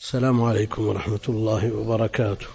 السلام عليكم ورحمة الله وبركاته.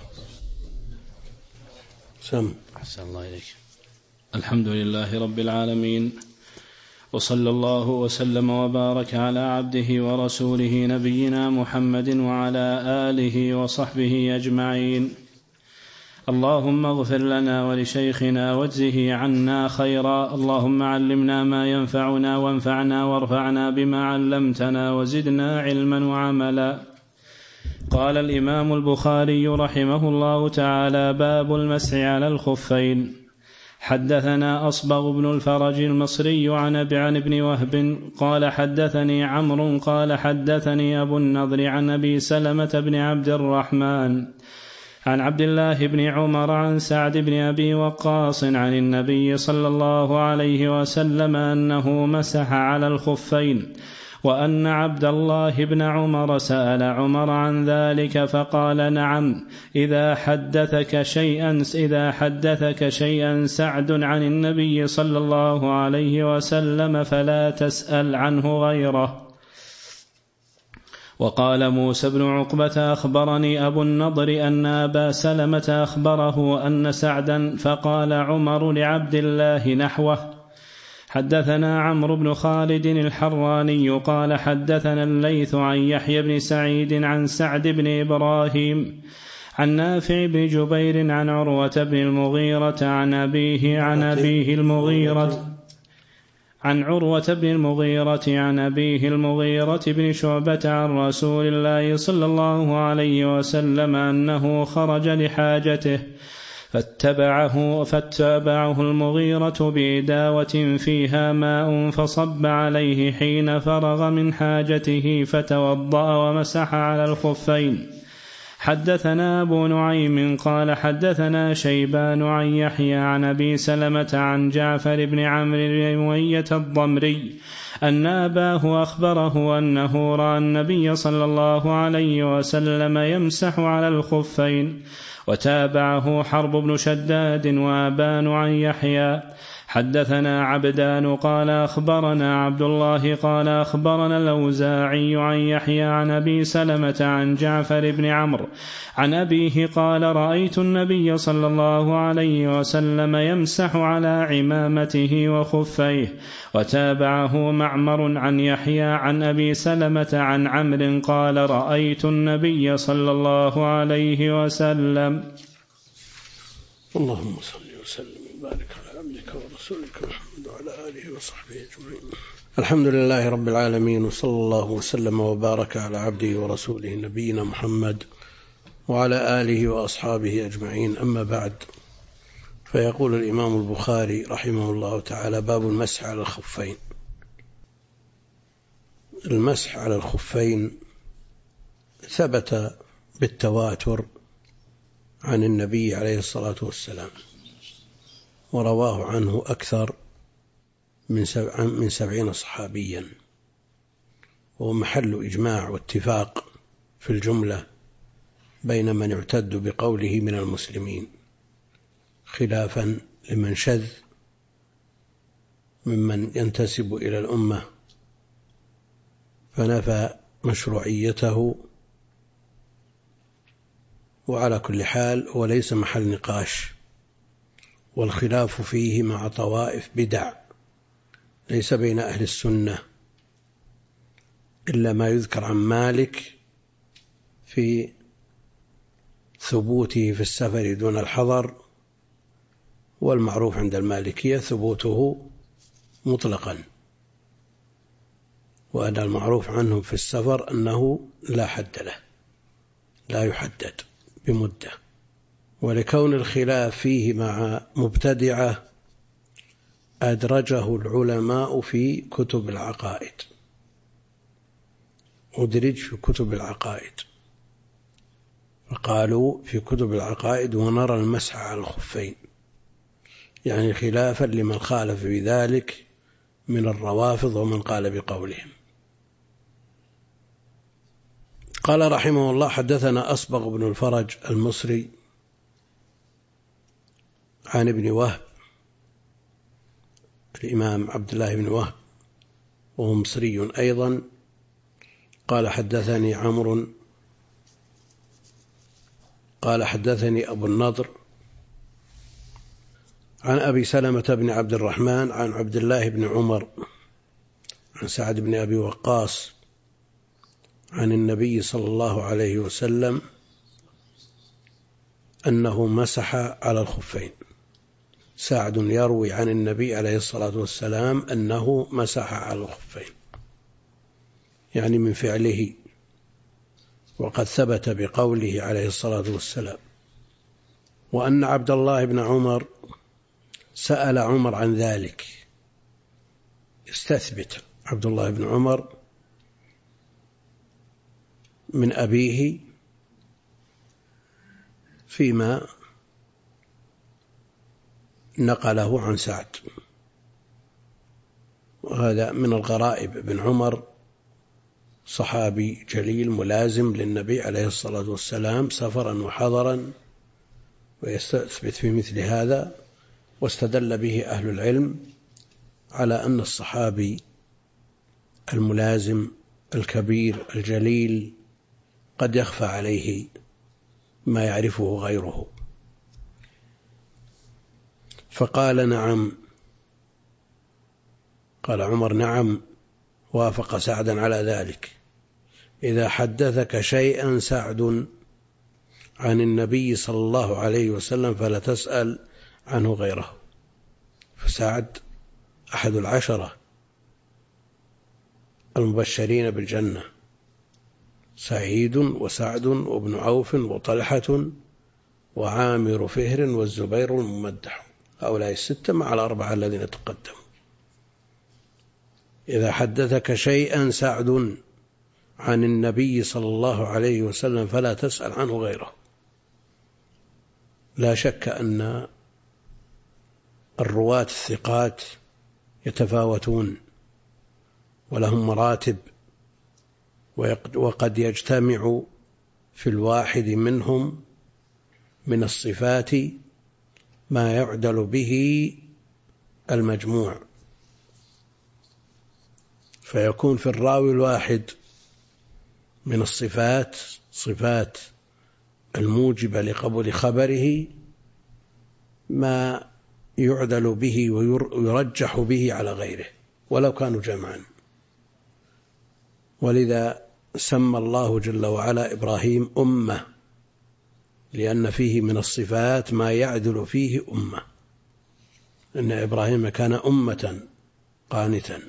أحسن الله إليك. الحمد لله رب العالمين، وصلى الله وسلم وبارك على عبده ورسوله نبينا محمد وعلى آله وصحبه أجمعين. اللهم اغفر لنا ولشيخنا واجزه عنا خيرا. اللهم علمنا ما ينفعنا وانفعنا وارفعنا بما علمتنا وزدنا علما وعملا. قال الإمام البخاري رحمه الله تعالى: باب المسح على الخفين. حدثنا أصبغ بن الفرج المصري عن ابن وهب قال حدثني عمرو قال حدثني أبو النضر عن أبي سلمة بن عبد الرحمن عن عبد الله بن عمر عن سعد بن أبي وقاص عن النبي صلى الله عليه وسلم أنه مسح على الخفين، وأن عبد الله بن عمر سأل عمر عن ذلك فقال: نعم، إذا حدثك شيئا سعد عن النبي صلى الله عليه وسلم فلا تسأل عنه غيره. وقال موسى بن عقبة: أخبرني أبو النضر أن أبا سلمة أخبره أن سعدا، فقال عمر لعبد الله نحوه. حدثنا عمرو بن خالد الحراني قال حدثنا الليث عن يحيى بن سعيد عن سعد بن إبراهيم عن نافع بن جبير عن عروة بن المغيرة عن أبيه عن أبيه المغيرة بن شعبة عن رسول الله صلى الله عليه وسلم أنه خرج لحاجته فاتبعه المغيرة بإداوة فيها ماء فصب عليه حين فرغ من حاجته فتوضأ ومسح على الخفين. حدثنا أبو نعيم قال حدثنا شيبان عن يحيى عن أبي سلمة عن جعفر بن عمرو بن أمية الضمري أن أباه أخبره أنه رأى النبي صلى الله عليه وسلم يمسح على الخفين. وتابعه حرب بن شداد وأبان عن يحيى. حدثنا عبدان قال أخبرنا عبد الله قال أخبرنا الأوزاعي عن يحيى عن أبي سلمة عن جعفر بن عمرو عن أبيه قال: رأيت النبي صلى الله عليه وسلم يمسح على عمامته وخفيه. وتابعه معمر عن يحيى عن أبي سلمة عن عمرو قال: رأيت النبي صلى الله عليه وسلم. اللهم صل وسلم وبارك على عبدك ورسولك محمد وعلى آله وصحبه أجمعين. الحمد لله رب العالمين، وصلى الله وسلم وبارك على عبده ورسوله نبينا محمد وعلى آله وأصحابه أجمعين. أما بعد، فيقول الإمام البخاري رحمه الله تعالى: باب المسح على الخفين. المسح على الخفين ثبت بالتواتر عن النبي عليه الصلاة والسلام، ورواه عنه أكثر من 70 صحابيا، وهو محل إجماع واتفاق في الجملة بين من اعتد بقوله من المسلمين، خلافا لمن شذ ممن ينتسب إلى الأمة فنفى مشروعيته. وعلى كل حال هو ليس محل نقاش، والخلاف فيه مع طوائف بدع ليس بين أهل السنة إلا ما يذكر عن مالك في ثبوته في السفر دون الحضر، والمعروف عند المالكية ثبوته مطلقا، وأن المعروف عنهم في السفر أنه لا حد له، لا يحدد بمدة. ولكون الخلاف فيه مع مبتدعة أدرجه العلماء في كتب العقائد، أدرج في كتب العقائد، فقالوا في كتب العقائد: ونرى المسح على الخفين، يعني خلافا لمن خالف بذلك من الروافض ومن قال بقولهم. قال رحمه الله: حدثنا أصبغ بن الفرج المصري عن ابن وهب، الإمام عبد الله بن وهب وهو مصري أيضا، قال حدثني عمرو قال حدثني أبو النضر عن أبي سلمة بن عبد الرحمن عن عبد الله بن عمر عن سعد بن أبي وقاص عن النبي صلى الله عليه وسلم أنه مسح على الخفين. سعد يروي عن النبي عليه الصلاة والسلام أنه مسح على الخفين، يعني من فعله، وقد ثبت بقوله عليه الصلاة والسلام. وأن عبد الله بن عمر سأل عمر عن ذلك، يستثبت عبد الله بن عمر من أبيه فيما نقله عن سعد، وهذا من الغرائب. ابن عمر صحابي جليل ملازم للنبي عليه الصلاة والسلام سفرا وحضرا، ويستثبت في مثل هذا، واستدل به أهل العلم على أن الصحابي الملازم الكبير الجليل قد يخفى عليه ما يعرفه غيره. فقال نعم، قال عمر نعم، وافق سعدا على ذلك. إذا حدثك شيئا سعد عن النبي صلى الله عليه وسلم فلا تسأل عنه غيره. فسعد أحد العشرة المبشرين بالجنة، سعيد وسعد وابن عوف وطلحة وعامر فهر والزبير الممدح، هؤلاء الستة مع الأربعة الذين تقدموا. إذا حدثك شيئا سعد عن النبي صلى الله عليه وسلم فلا تسأل عنه غيره. لا شك أن الرواة الثقات يتفاوتون ولهم مراتب، وقد يجتمع في الواحد منهم من الصفات ما يعدل به المجموع، فيكون في الراوي الواحد من الصفات صفات الموجبة لقبول خبره ما يعدل به ويرجح به على غيره ولو كانوا جمعا. ولذا سمى الله جل وعلا إبراهيم أمة، لأن فيه من الصفات ما يعدل فيه أمة، إن إبراهيم كان أمة قانتا.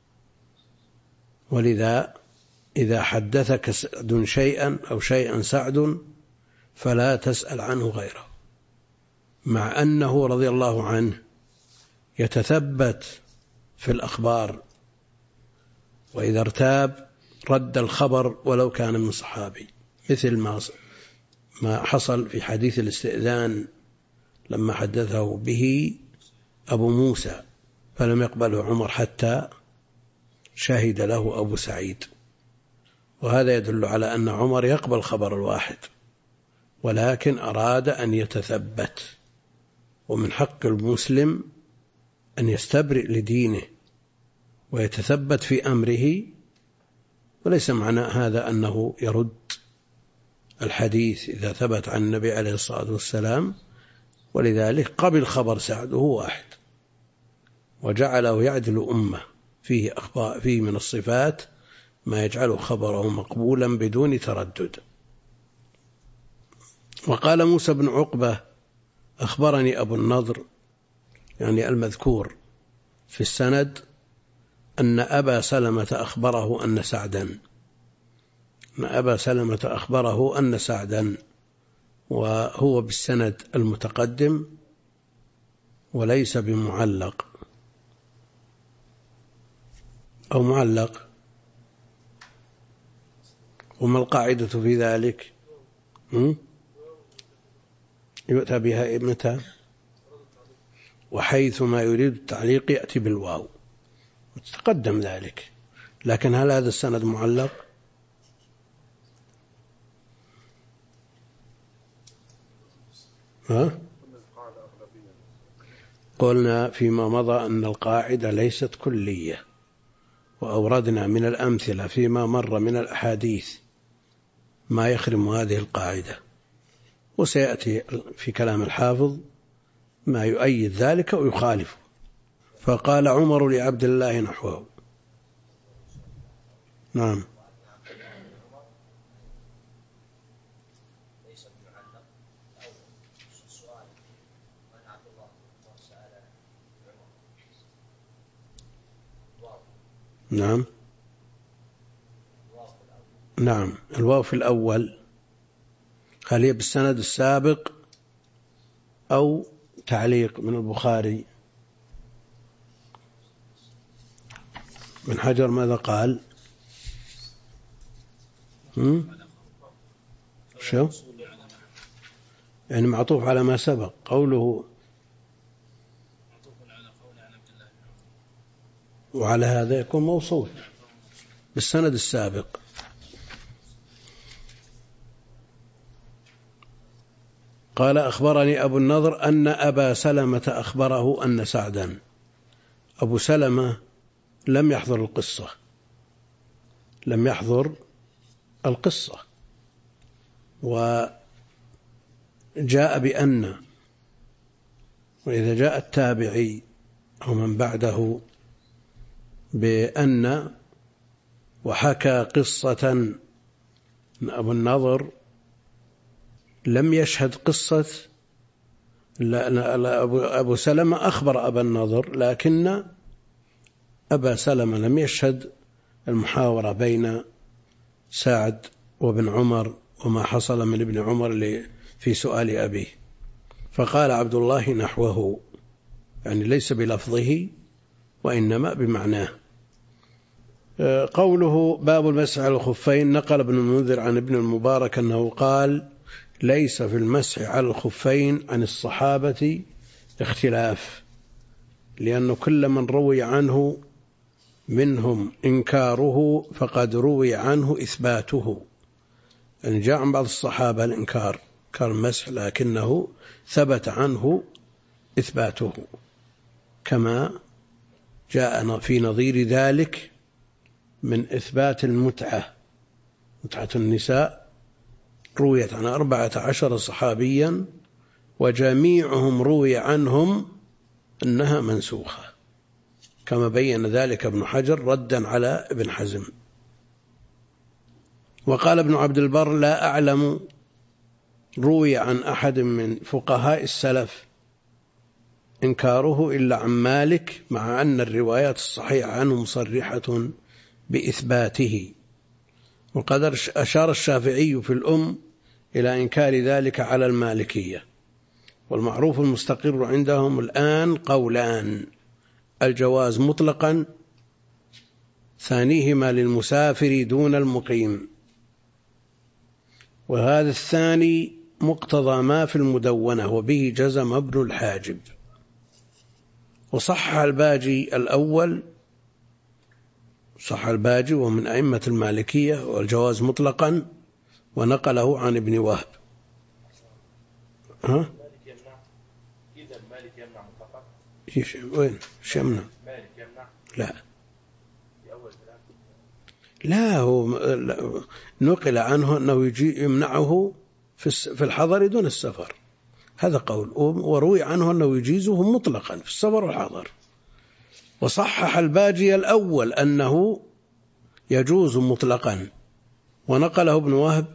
ولذا إذا حدثك سعد شيئا أو شيئا سعد فلا تسأل عنه غيره، مع أنه رضي الله عنه يتثبت في الأخبار، وإذا ارتاب رد الخبر ولو كان من صحابي، مثل ما حصل في حديث الاستئذان لما حدثه به أبو موسى فلم يقبله عمر حتى شهد له أبو سعيد. وهذا يدل على أن عمر يقبل خبر الواحد، ولكن أراد أن يتثبت، ومن حق المسلم أن يستبرئ لدينه ويتثبت في أمره، وليس معنى هذا أنه يرد الحديث إذا ثبت عن النبي عليه الصلاة والسلام. ولذلك قبل خبر سعد هو واحد، وجعله يعدل أمة، فيه من الصفات ما يجعل خبره مقبولا بدون تردد. وقال موسى بن عقبة أخبرني أبو النضر، يعني المذكور في السند، أن أبا سلمة أخبره أن سعدا، وهو بالسند المتقدم وليس بمعلق أو معلق. وما القاعدة في ذلك؟ يؤتى بها متى؟ وحيث ما يريد التعليق يأتي بالواو، وتقدم ذلك. لكن هل هذا السند معلق؟ قلنا فيما مضى أن القاعدة ليست كلية، وأوردنا من الأمثلة فيما مر من الأحاديث ما يخرم هذه القاعدة، وسيأتي في كلام الحافظ ما يؤيد ذلك ويخالفه. فقال عمر لعبد الله نحوه. نعم. نعم. نعم. الواو في الأول هل هي بالسند السابق أو تعليق من البخاري؟ ابن حجر ماذا قال؟ شو؟ يعني معطوف على ما سبق قوله، وعلى هذا يكون موصول بالسند السابق. قال أخبرني أبو النضر أن أبا سلمة أخبره أن سعدا، أبو سلمة لم يحضر القصة وجاء بأن، وإذا جاء التابعي أو من بعده بأن وحكى قصة، أبو النضر لم يشهد قصة، أبو سلمة أخبر أبا النضر، لكن أبا سلمة لم يشهد المحاورة بين سعد وابن عمر وما حصل من ابن عمر في سؤال أبيه. فقال عبد الله نحوه، يعني ليس بلفظه وإنما بمعناه. قوله باب المسح على الخفين، نقل ابن المنذر عن ابن المبارك أنه قال ليس في المسح على الخفين عن الصحابة اختلاف، لأن كل من روي عنه منهم إنكاره فقد روي عنه إثباته. يعني جاء عن بعض الصحابة الإنكار، كان المسح، لكنه ثبت عنه إثباته، كما جاء في نظير ذلك من إثبات المتعة، متعة النساء رويت عن 14 صحابيا وجميعهم روي عنهم أنها منسوخة، كما بين ذلك ابن حجر ردا على ابن حزم. وقال ابن عبد البر لا أعلم روي عن أحد من فقهاء السلف إنكاره إلا عن مالك، مع أن الروايات الصحيحة عنه مصرحة بإثباته. وقد أشار الشافعي في الأم إلى إنكار ذلك على المالكية. والمعروف المستقر عندهم الآن قولان: الجواز مطلقا، ثانيهما للمسافر دون المقيم، وهذا الثاني مقتضى ما في المدونة، وبه جزم ابن الحاجب. وصح الباجي الأول، صح الباجي ومن أئمة المالكية، والجواز مطلقا، ونقله عن ابن وهب. ها؟ إذا مالك يمنع مطلقا؟ وين؟ ايش يمنع؟ مالك يمنع؟ لا، لا، هو نقل عنه أنه يمنعه في الحضر دون السفر، هذا قول. وروي عنه أنه يجيزه مطلقا في السفر والحضر. وصحح الباجي الأول أنه يجوز مطلقا، ونقله ابن وهب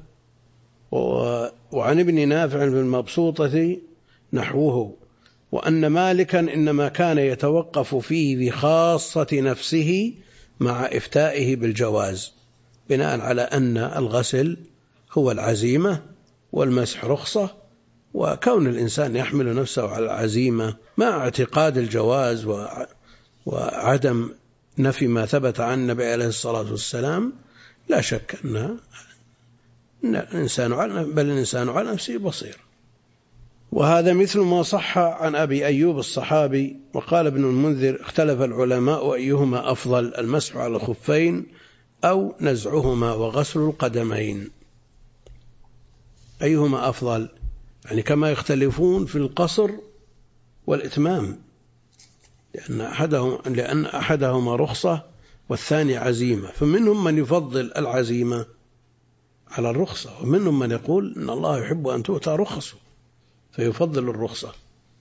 وعن ابن نافع في المبسوطة نحوه، وأن مالكا إنما كان يتوقف فيه بخاصة نفسه مع إفتائه بالجواز، بناء على أن الغسل هو العزيمة والمسح رخصة، وكون الإنسان يحمل نفسه على العزيمة مع اعتقاد الجواز وعدم نفي ما ثبت عن النبي عليه الصلاة والسلام، لا شك أن الإنسان على نفسه بصير. وهذا مثل ما صح عن أبي أيوب الصحابي. وقال ابن المنذر اختلف العلماء أيهما أفضل، المسح على الخفين أو نزعهما وغسل القدمين، أيهما أفضل؟ يعني كما يختلفون في القصر والإتمام، لأن أحدهما رخصة والثاني عزيمة، فمنهم من يفضل العزيمة على الرخصة، ومنهم من يقول إن الله يحب أن تؤتى رخصه فيفضل الرخصة،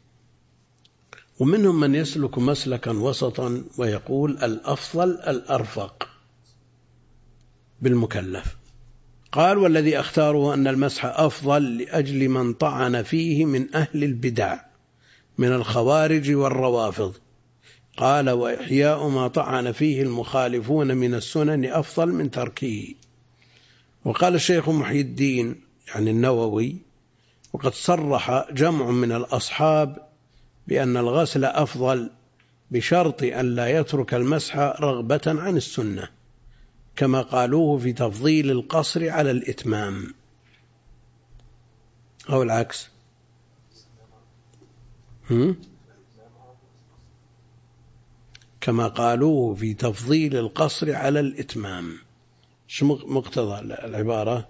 ومنهم من يسلك مسلكا وسطا ويقول الأفضل الأرفق بالمكلف. قال والذي أختاره أن المسح أفضل لأجل من طعن فيه من أهل البدع من الخوارج والروافض. قال وإحياء ما طعن فيه المخالفون من السنن أفضل من تركه. وقال الشيخ محي الدين يعني النووي وقد صرح جمع من الأصحاب بأن الغسل أفضل بشرط أن لا يترك المسح رغبة عن السنة، كما قالوه في تفضيل القصر على الإتمام، أو العكس. كما قالوه في تفضيل القصر على الإتمام. شو مقتضى العبارة؟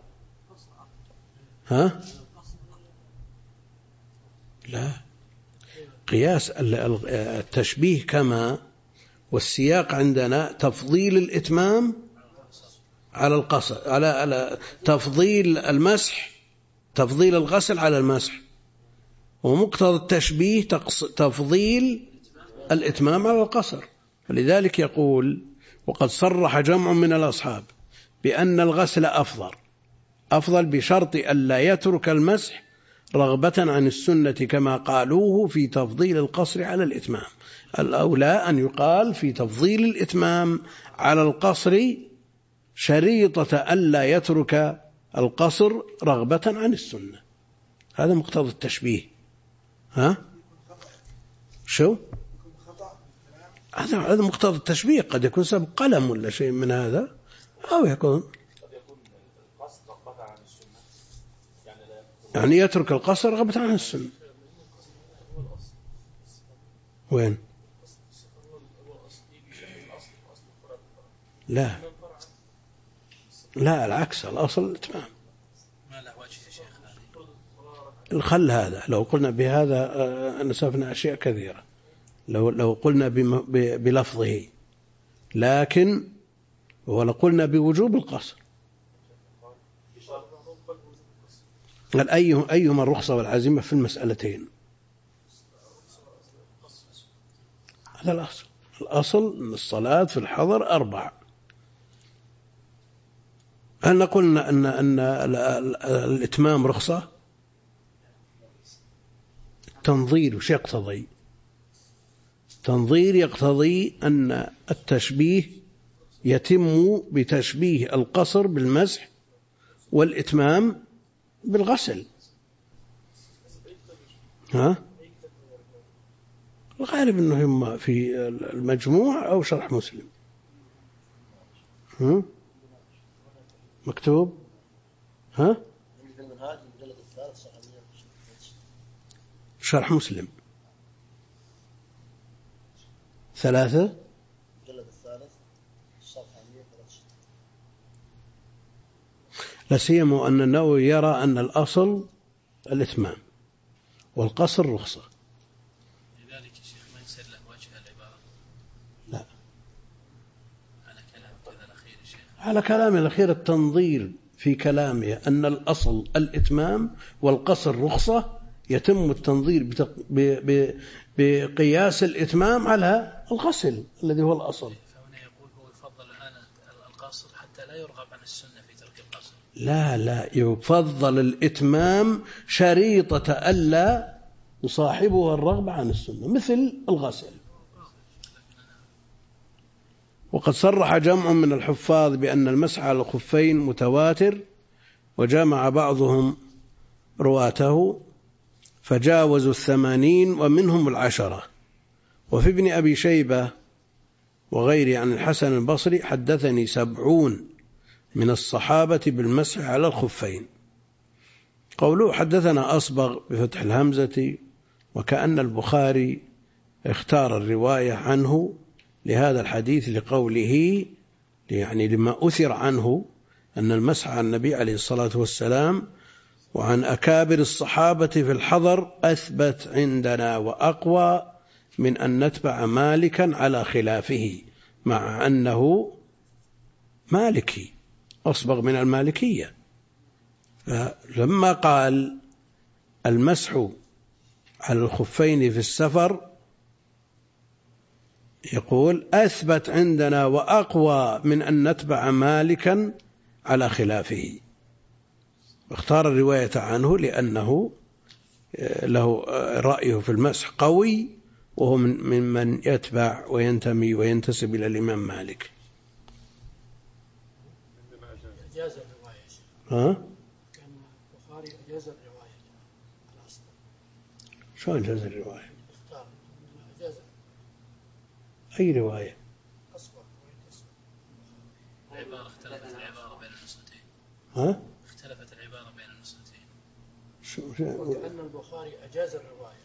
لا، قياس التشبيه كما، والسياق عندنا تفضيل الإتمام على القصر، على تفضيل المسح، تفضيل الغسل على المسح، ومقتضى التشبيه تفضيل الإتمام على القصر. فلذلك يقول وقد صرح جمع من الأصحاب بأن الغسل أفضل بشرط أن لا يترك المسح رغبة عن السنة، كما قالوه في تفضيل القصر على الإتمام. الأولى أن يقال في تفضيل الإتمام على القصر شريطة ألا يترك القصر رغبة عن السنة. هذا مقتضى التشبيه. شو هذا مقتضى التشبيه؟ قد يكون سبب قلم ولا شيء من هذا، أو يكون يعني يترك القصر رغبة عن السنة. وين؟ لا العكس، الأصل الإتمام. ما له وجه يا شيخ الخل هذا لو قلنا بهذا نسفنا أشياء كثيرة لو قلنا بلفظه، لكن ولا قلنا بوجوب القصر. قال أيهما الرخصة والعزيمة في المسألتين؟ هذا الأصل أن الصلاة في الحضر 4. هل نقول أن الإتمام رخصة؟ التنظير وش يقتضي؟ التنظير يقتضي أن التشبيه يتم بتشبيه القصر بالمسح والإتمام بالغسل. الغالب أنه هم في المجموع أو شرح مسلم. مكتوب شرح مسلم 3 لا سيما أن النووي يرى أن الأصل الإتمام والقصر رخصة. لذلك الشيخ ما يصير له وجه العبارة. لا، على كلام كذا الأخير الشيخ، على كلام الأخير التنظير في كلامه أن الأصل الإتمام والقصر رخصة، يتم التنظير بقياس الإتمام على الغسل الذي هو الأصل. فهنا يقول هو يفضل الآن القصر حتى لا يرغب عن السنة في ترك القصر. لا يفضل الإتمام شريطة ألا يصاحبها الرغبة عن السنة مثل الغسل. وقد صرح جمع من الحفاظ بأن المسح على الخفين متواتر، وجمع بعضهم رواته فجاوزوا 80 ومنهم 10. وفي ابن أبي شيبة وغيره عن الحسن البصري حدثني 70 من الصحابة بالمسح على الخفين. قوله حدثنا أصبغ بفتح الهمزة، وكأن البخاري اختار الرواية عنه لهذا الحديث لقوله يعني لما أثر عنه أن المسح على النبي عليه الصلاة والسلام وعن أكابر الصحابة في الحضر أثبت عندنا وأقوى من أن نتبع مالكا على خلافه، مع أنه مالكي أصبغ من المالكية، لما قال المسح على الخفين في السفر يقول أثبت عندنا وأقوى من أن نتبع مالكا على خلافه، اختار الرواية عنه لأنه له رأيه في المسح قوي، وهو ممن يتبع وينتمي وينتسب إلى الإمام مالك. إجاز الرواية. كان البخاري إجاز الرواية. شو إجاز الرواية؟ اختار إجاز. أي رواية؟ أصبر العبارة اختلفت العبارة بين النسختين. اختلفت العبارة بين النسختين. وكأن البخاري أجاز الرواية.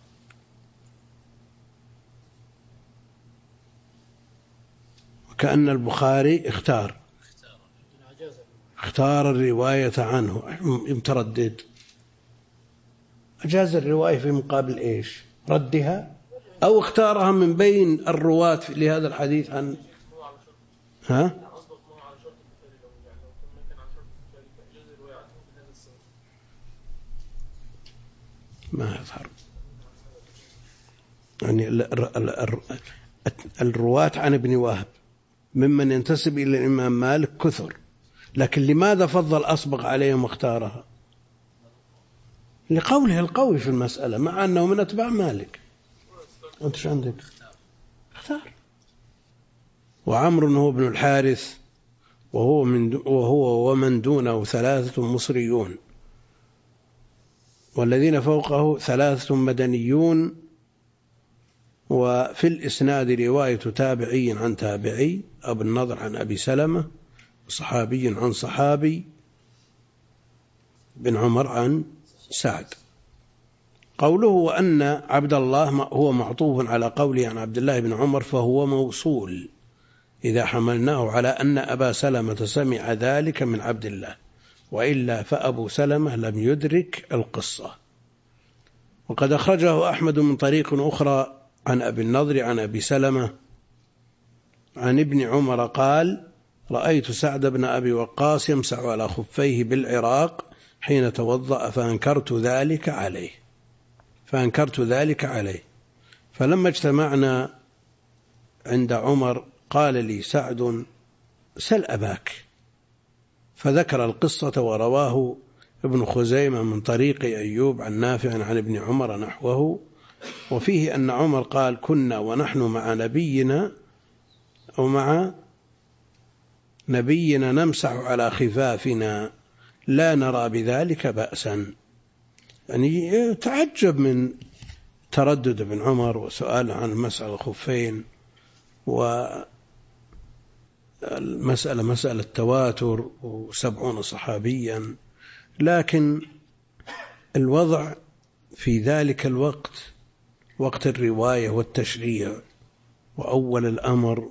وكأن البخاري اختار الرواية عنه، متردد. أجاز الرواية في مقابل إيش؟ ردها أو اختارها من بين الرواة لهذا الحديث عن ما يظهر يعني الرواة عن ابن وهب ممن ينتسب إلى الإمام مالك كثر، لكن لماذا فضل أصبغ عليهم واختارها؟ لقوله القوي في المسألة، مع أنه من أتباع مالك. أنت شو عندك؟ اختار. وعمر هو ابن الحارث وهو ومن دونه 3 مصريون، والذين فوقه 3 مدنيون، وفي الإسناد رواية تابعي عن تابعي، أبو النضر عن أبي سلمة، صحابي عن صحابي، بن عمر عن سعد. قوله وأن عبد الله هو معطوف على قوله عن عبد الله بن عمر، فهو موصول إذا حملناه على أن أبا سلمة سمع ذلك من عبد الله، وإلا فأبو سلمة لم يدرك القصة. وقد أخرجه أحمد من طريق أخرى عن أبي النضر عن أبي سلمة عن ابن عمر قال رأيت سعد بن أبي وقاص يمسح على خفيه بالعراق حين توضأ فأنكرت ذلك عليه. فلما اجتمعنا عند عمر قال لي سعد سل أباك، فذكر القصة، ورواه ابن خزيمة من طريق أيوب عن نافع عن ابن عمر نحوه، وفيه أن عمر قال كنا ونحن مع نبينا نمسح على خفافنا لا نرى بذلك بأسا. يعني تعجب من تردد ابن عمر وسؤال عن مسألة الخفين، مسألة تواتر و70 صحابيا، لكن الوضع في ذلك الوقت وقت الرواية والتشريع وأول الأمر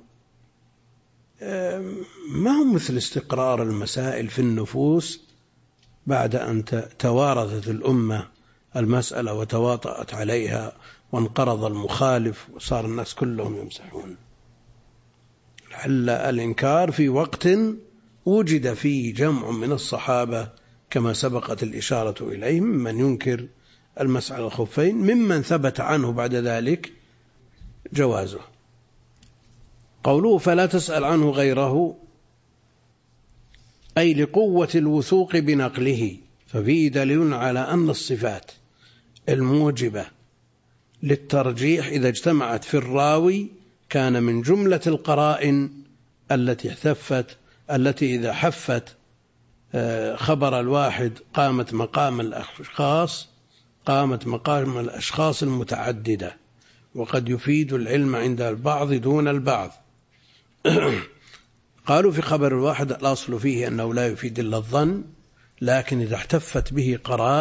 ما هو مثل استقرار المسائل في النفوس بعد أن توارثت الأمة المسألة وتواطأت عليها وانقرض المخالف وصار الناس كلهم يمسحون. لعل الإنكار في وقت وجد فيه جمع من الصحابة كما سبقت الإشارة إليهم من ينكر المسح على الخفين، ممن ثبت عنه بعد ذلك جوازه. قوله فلا تسأل عنه غيره أي لقوة الوثوق بنقله، ففيه دليل على أن الصفات الموجبة للترجيح إذا اجتمعت في الراوي كان من جملة القرائن التي إذا حفت خبر الواحد قامت مقام الأشخاص المتعددة، وقد يفيد العلم عند البعض دون البعض. قالوا في خبر الواحد الأصل فيه أنه لا يفيد إلا الظن، لكن إذا احتفت به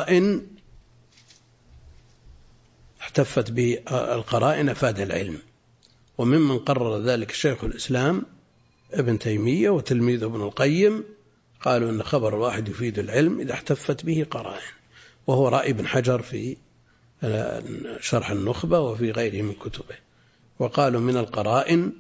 القرائن أفاد العلم. وممن قرر ذلك شيخ الإسلام ابن تيمية وتلميذه ابن القيم، قالوا أن خبر الواحد يفيد العلم إذا احتفت به قرائن، وهو رأي ابن حجر في شرح النخبة وفي غيره من كتبه. وقالوا من القرائن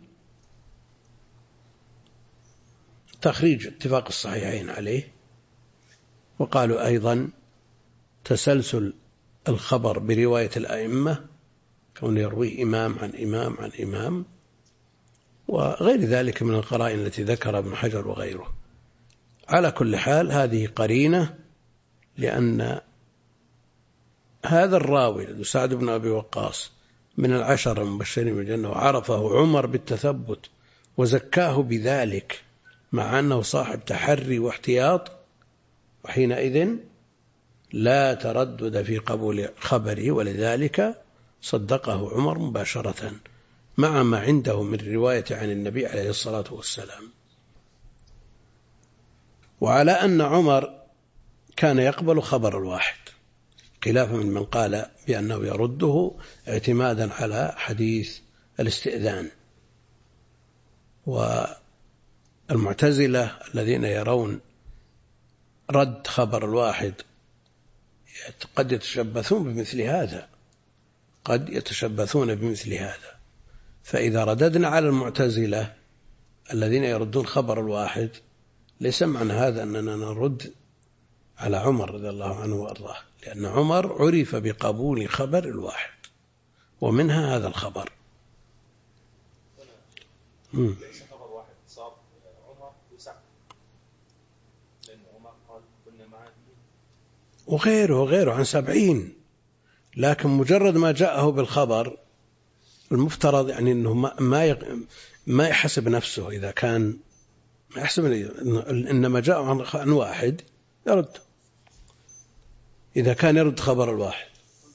تخريج اتفاق الصحيحين عليه، وقالوا أيضا تسلسل الخبر برواية الأئمة، كون يرويه إمام عن إمام عن إمام، وغير ذلك من القرائن التي ذكر ابن حجر وغيره. على كل حال هذه قرينة، لأن هذا الراوي سعد بن أبي وقاص من العشر المبشرين بالجنة، وعرفه عمر بالتثبت وزكاه بذلك، مع أنه صاحب تحري واحتياط، وحينئذ لا تردد في قبول خبره، ولذلك صدقه عمر مباشرة مع ما عنده من رواية عن النبي عليه الصلاة والسلام. وعلى أن عمر كان يقبل خبر الواحد، خلافا من قال بأنه يرده اعتمادا على حديث الاستئذان. والمعتزلة الذين يرون رد خبر الواحد قد يتشبثون بمثل هذا، فإذا رددنا على المعتزلة الذين يردون خبر الواحد، ليس معنى هذا أننا نرد على عمر رضي الله عنه وأرضاه، لأن عمر عرف بقبول خبر الواحد، ومنها هذا الخبر. ليس خبر واحد صار عمر وسعد، لأن عمر قال كنا معه وغيره عن 70، لكن مجرد ما جاءه بالخبر المفترض يعني أنه ما يحسب نفسه، إذا كان ما يحسب، إنما جاء عن واحد يرد، إذا كان يرد خبر الواحد.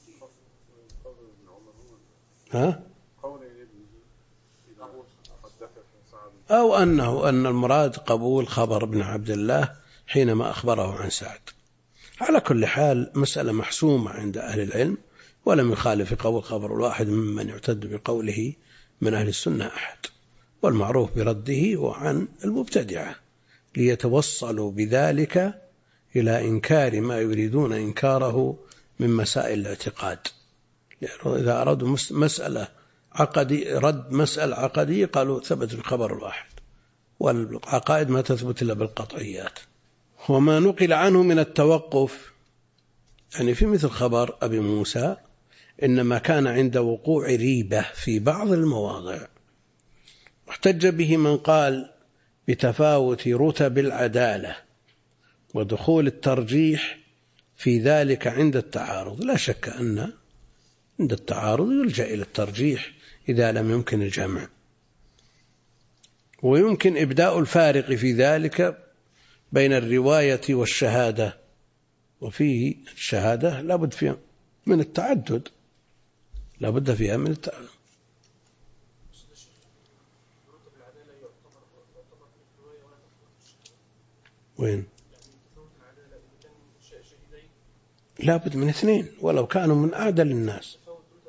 أو أن المراد قبول خبر ابن عبد الله حينما أخبره عن سعد. على كل حال مسألة محسومة عند أهل العلم، ولم يخالف في قبول خبر الواحد ممن يعتد بقوله من أهل السنة أحد، والمعروف برده هو عن المبتدعة، ليتوصلوا بذلك إلى إنكار ما يريدون إنكاره من مسائل الاعتقاد. إذا أرادوا مسألة عقدية، رد مسألة عقدية، قالوا ثبت الخبر الواحد، والعقائد ما تثبت إلا بالقطعيات. وما نقل عنه من التوقف، يعني في مثل خبر أبي موسى، إنما كان عند وقوع ريبة في بعض المواضع، واحتج به من قال بتفاوت رتب العدالة ودخول الترجيح في ذلك عند التعارض. لا شك أن عند التعارض يلجأ إلى الترجيح إذا لم يمكن الجمع، ويمكن إبداء الفارق في ذلك بين الرواية والشهادة، وفيه الشهادة لابد فيها من التعدد، لابد فيها من التعدد. وين؟ لابد من اثنين ولو كانوا من أعدل الناس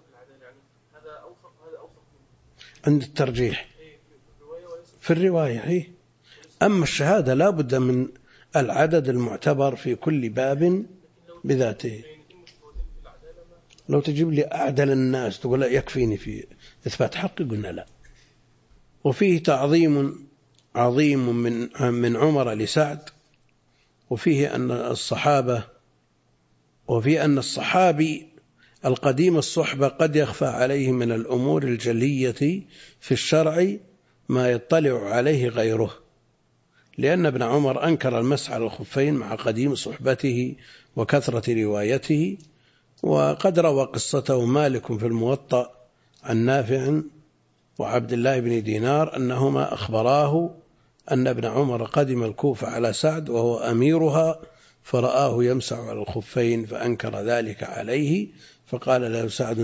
عند الترجيح في الرواية هي. أما الشهادة لابد من العدد المعتبر في كل باب بذاته. لو تجيب لي أعدل الناس تقول لا يكفيني في إثبات حق، قلنا لا. وفيه تعظيم عظيم من عمر لسعد، وفيه أن الصحابي القديم الصحبة قد يخفى عليه من الأمور الجلية في الشرع ما يطلع عليه غيره، لأن ابن عمر أنكر المسح على الخفين مع قديم صحبته وكثرة روايته. وقد روى قصته مالك في الموطأ عن نافع وعبد الله بن دينار أنهما أخبراه أن ابن عمر قدم الكوفة على سعد وهو أميرها، فرآه يمسح على الخفين فأنكر ذلك عليه، فقال له سعد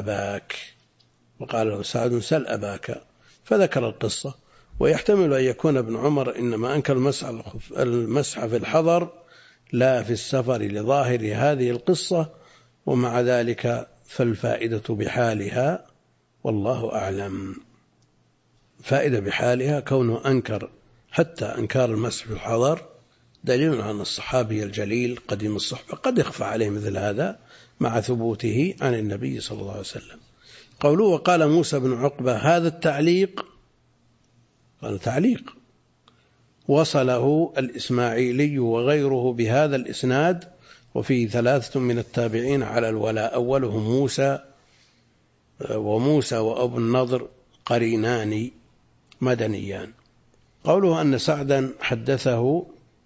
سل أباك، فذكر القصة. ويحتمل أن يكون ابن عمر إنما أنكر المسح في الحضر لا في السفر لظاهر هذه القصة، ومع ذلك فالفائدة بحالها والله أعلم. فائدة بحالها كونه أنكر حتى أنكار المسح في الحضر دليل على الصحابي الجليل قديم الصحبة قد يخفى عليه مثل هذا مع ثبوته عن النبي صلى الله عليه وسلم. قوله وقال موسى بن عقبة، هذا التعليق قال تعليق، وصله الإسماعيلي وغيره بهذا الإسناد، وفيه 3 من التابعين على الولاء، أولهم موسى وأبو النضر قرينان مدنيان. قوله أن سعدا حدثه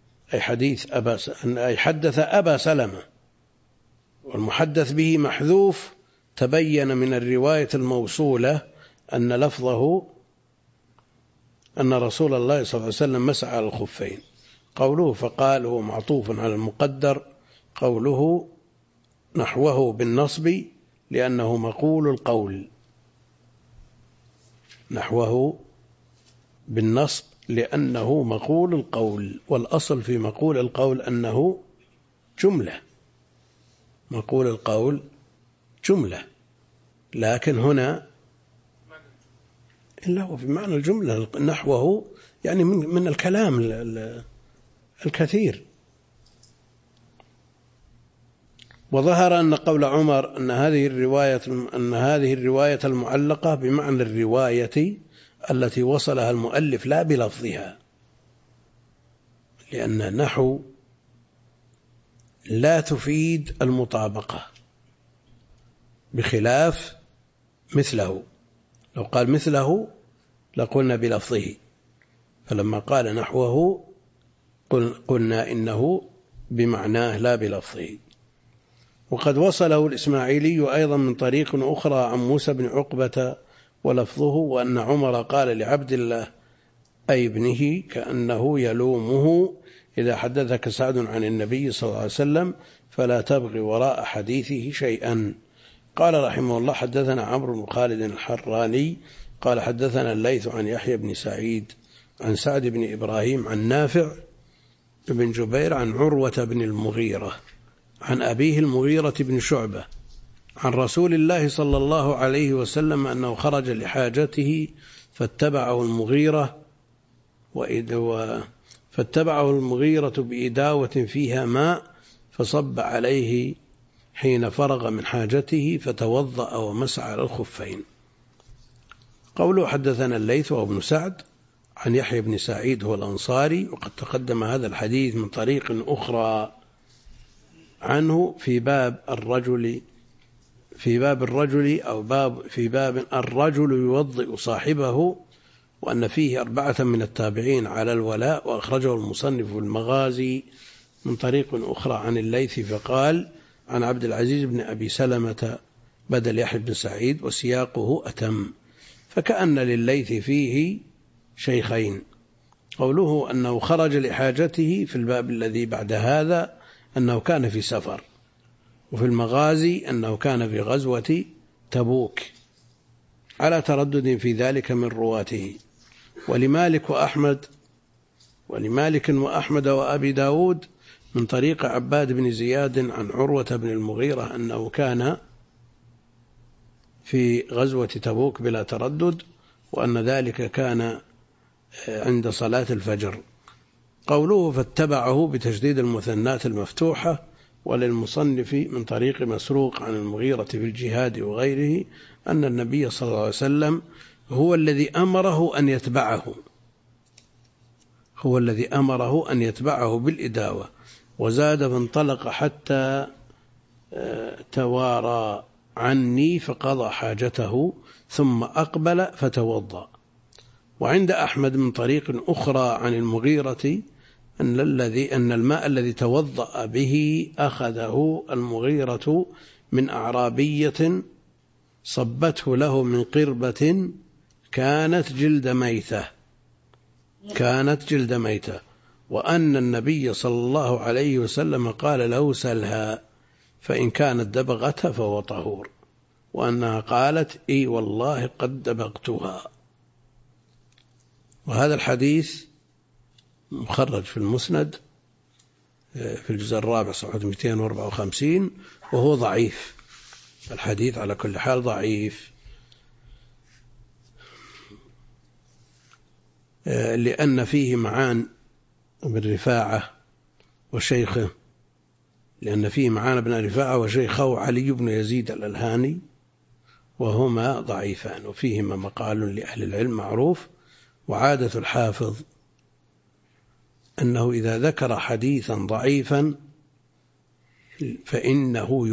أي حدث أبا سلمة، والمحدث به محذوف، تبين من الرواية الموصولة أن لفظه أن رسول الله صلى الله عليه وسلم مسح على الخفين. قوله فقال هو معطوف على المقدر، قوله نحوه بالنصب لأنه مقول القول، نحوه بالنصب لأنه مقول القول، والأصل في مقول القول أنه جملة، مقول القول جملة، لكن هنا إلا هو في معنى الجملة، نحوه يعني من الكلام الكثير. وظهر أن قول عمر أن هذه الرواية المعلقة بمعنى الرواية التي وصلها المؤلف لا بلفظها، لأن النحو لا تفيد المطابقة بخلاف مثله. لو قال مثله لقلنا بلفظه، فلما قال نحوه قلنا إنه بمعناه لا بلفظه. وقد وصله الإسماعيلي أيضا من طريق أخرى عن موسى بن عقبة ولفظه وأن عمر قال لعبد الله أي ابنه كأنه يلومه إذا حدثك سعد عن النبي صلى الله عليه وسلم فلا تبغي وراء حديثه شيئا. قال رحمه الله حدثنا عمرو بن خالد الحراني قال حدثنا الليث عن يحيى بن سعيد عن سعد بن إبراهيم عن نافع بن جبير عن عروة بن المغيرة عن أبيه المغيرة بن شعبة عن رسول الله صلى الله عليه وسلم أنه خرج لحاجته فاتبعه المغيرة بإداوة فيها ماء فصب عليه حين فرغ من حاجته فتوضأ ومسح على الخفين. قوله حدثنا الليث وابن سعد عن يحيى بن سعيد هو الأنصاري، وقد تقدم هذا الحديث من طريق أخرى عنه في باب الرجل يوضئ صاحبه، وأن فيه 4 من التابعين على الولاء، وأخرجه المصنف المغازي من طريق أخرى عن الليث فقال عن عبد العزيز بن أبي سلمة بدل يحيى بن سعيد وسياقه أتم، فكأن للليث فيه شيخين. قوله أنه خرج لحاجته في الباب الذي بعد هذا أنه كان في سفر، وفي المغازي أنه كان في غزوة تبوك على تردد في ذلك من رواته. ولمالك وأحمد وأبي داود من طريق عباد بن زياد عن عروة بن المغيرة أنه كان في غزوة تبوك بلا تردد، وأن ذلك كان عند صلاة الفجر. قوله فاتبعه بتشديد المثنات المفتوحة. وللمصنف من طريق مسروق عن المغيرة في الجهاد وغيره أن النبي صلى الله عليه وسلم هو الذي أمره أن يتبعه بالإداوة. وزاد فانطلق حتى توارى عني فقضى حاجته ثم أقبل فتوضأ. وعند أحمد من طريق أخرى عن المغيرة أن الماء الذي توضأ به أخذه المغيرة من أعرابية صبته له من قربة كانت جلد ميتة، وأن النبي صلى الله عليه وسلم قال له سلها فإن كانت دبغتها فهو طهور، وأنها قالت إي والله قد دبغتها. وهذا الحديث مخرج في المسند في الجزء 4 صفحة 254، وهو ضعيف. الحديث على كل حال ضعيف، لأن فيه معان بن رفاعة وشيخه، وشيخه علي بن يزيد الألهاني، وهما ضعيفان، وفيهما مقال لأهل العلم معروف. وعادة الحافظ أنه إذا ذكر حديثا ضعيفا فإنه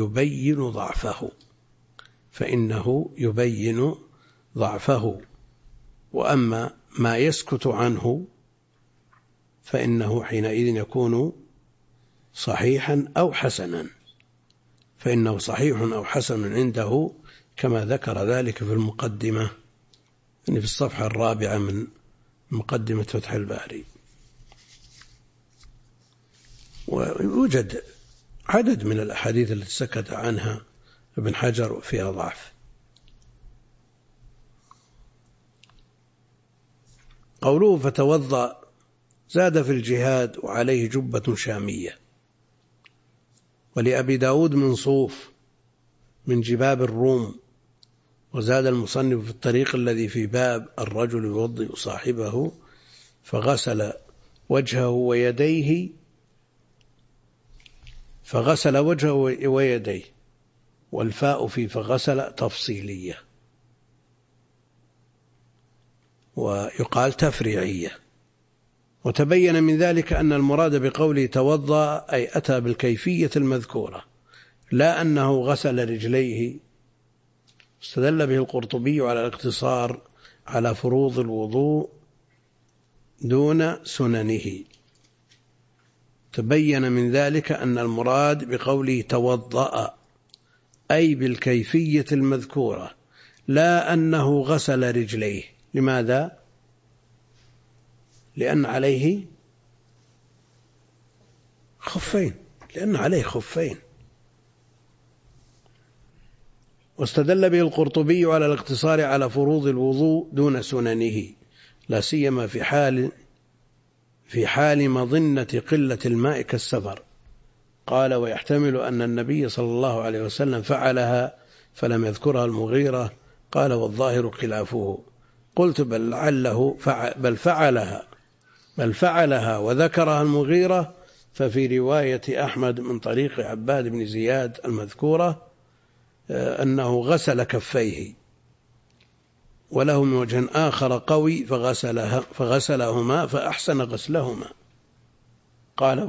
يبين ضعفه، وأما ما يسكت عنه فإنه حينئذ يكون صحيحا أو حسنا، فإنه صحيح أو حسن عنده كما ذكر ذلك في المقدمة، يعني في الصفحة 4 من مقدمة فتح الباري. ويوجد عدد من الأحاديث التي سكت عنها ابن حجر وفيها ضعف. قوله فتوضأ زاد في الجهاد وعليه جبة شامية، ولأبي داود من صوف من جباب الروم. وزاد المصنف في الطريق الذي في باب الرجل يوضئ صاحبه فغسل وجهه ويديه، والفاء في فغسل تفصيلية، ويقال تفريعية. وتبين من ذلك أن المراد بقوله توضأ أي أتى بالكيفية المذكورة، لا أنه غسل رجليه. استدل به القرطبي على الاقتصار على فروض الوضوء دون سننه. تبين من ذلك أن المراد بقوله توضأ أي بالكيفية المذكورة، لا أنه غسل رجليه. لماذا؟ لأن عليه خفين. واستدل به القرطبي على الاقتصار على فروض الوضوء دون سننه، لا سيما في حال مظنة قلة الماء كالسفر. قال ويحتمل أن النبي صلى الله عليه وسلم فعلها فلم يذكرها المغيرة. قال والظاهر خلافه. قلت بل فعلها وذكرها المغيرة، ففي رواية أحمد من طريق عباد بن زياد المذكورة أنه غسل كفيه، وله من وجه آخر قوي فغسلهما فأحسن غسلهما. قال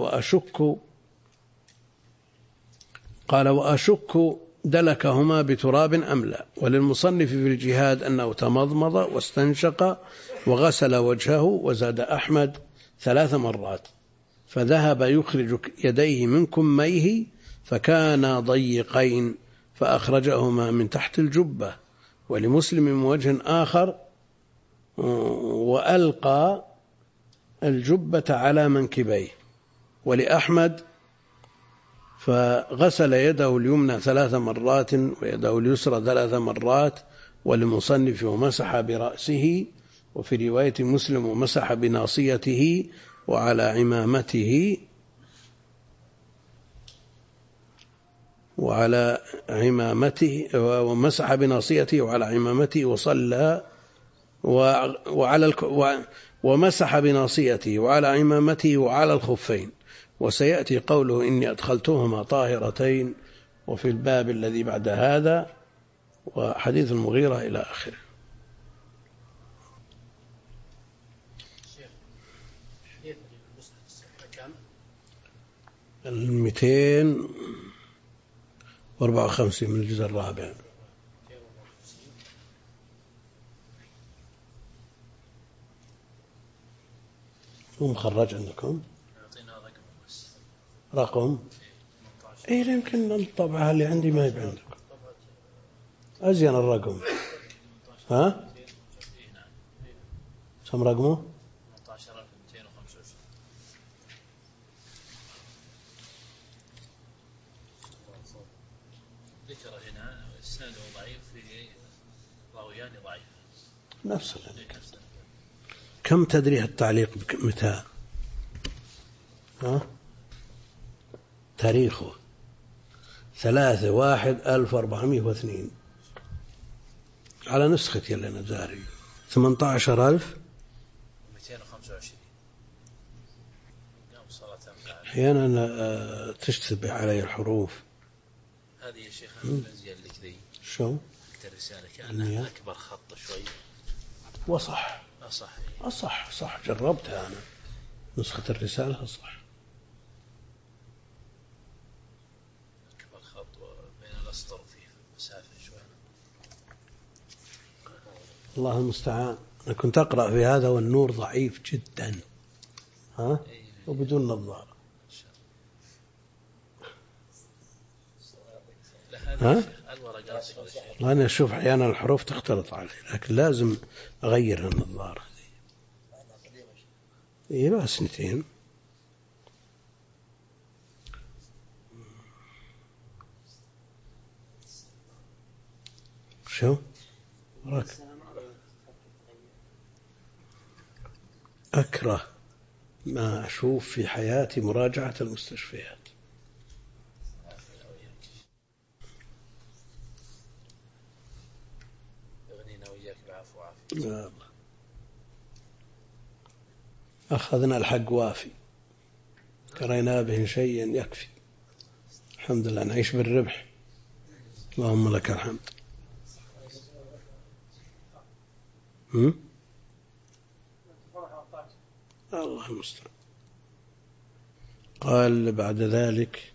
وأشك دلكهما بتراب أم لا. وللمصنف في الجهاد أنه تمضمض واستنشق وغسل وجهه. وزاد أحمد 3 مرات، فذهب يخرج يديه من كميه فكانا ضيقين فأخرجهما من تحت الجبة. ولمسلم من وجه آخر وألقى الجبة على منكبيه. ولأحمد فغسل يده اليمنى 3 مرات ويده اليسرى 3 مرات. ولمصنف ومسح برأسه. وفي رواية مسلم ومسح بناصيته وعلى عمامته ومسح بناصيته وعلى عمامته وصلى ومسح بناصيته وعلى عمامته وعلى الخفين. وسيأتي قوله إني أدخلتهما طاهرتين، وفي الباب الذي بعد هذا وحديث المغيرة إلى آخره. 254 من الجزء الرابع. مخرج عندكم رقم؟ إيه يمكن الطبعة اللي عندي ما يبقى عندكم أزين الرقم. ها؟ كم رقمه؟ 18225. ذكر هنا السند ضعيف فيه راويان ضعيف. نفس كم تدري التعليق متى؟ ها؟ تاريخه 3/1/1402 على نسختي اللي أنا زاري 18,225. أحيانا تشتبه علي الحروف هذه يا شيخ الأزياء اللي كذي. شو؟ الرسالة كأنها أكبر خط شوي. وصح. صح جربتها أنا. نسخة الرسالة صح. الخط بين الأسطر فيه مسافة شوية. الله المستعان. أنا كنت أقرأ في هذا والنور ضعيف جدا، وبدون نظارة. أنا أشوف أحيانا الحروف تختلط علي، لكن لازم أغير النظارة. إيه 2 شو راك؟ أكره ما أشوف في حياتي مراجعة المستشفيات. أخذنا الحق وافي، كرينا به شيئا يكفي. الحمد لله نعيش بالربح، اللهم لك الحمد. الله المستعان. قال بعد ذلك: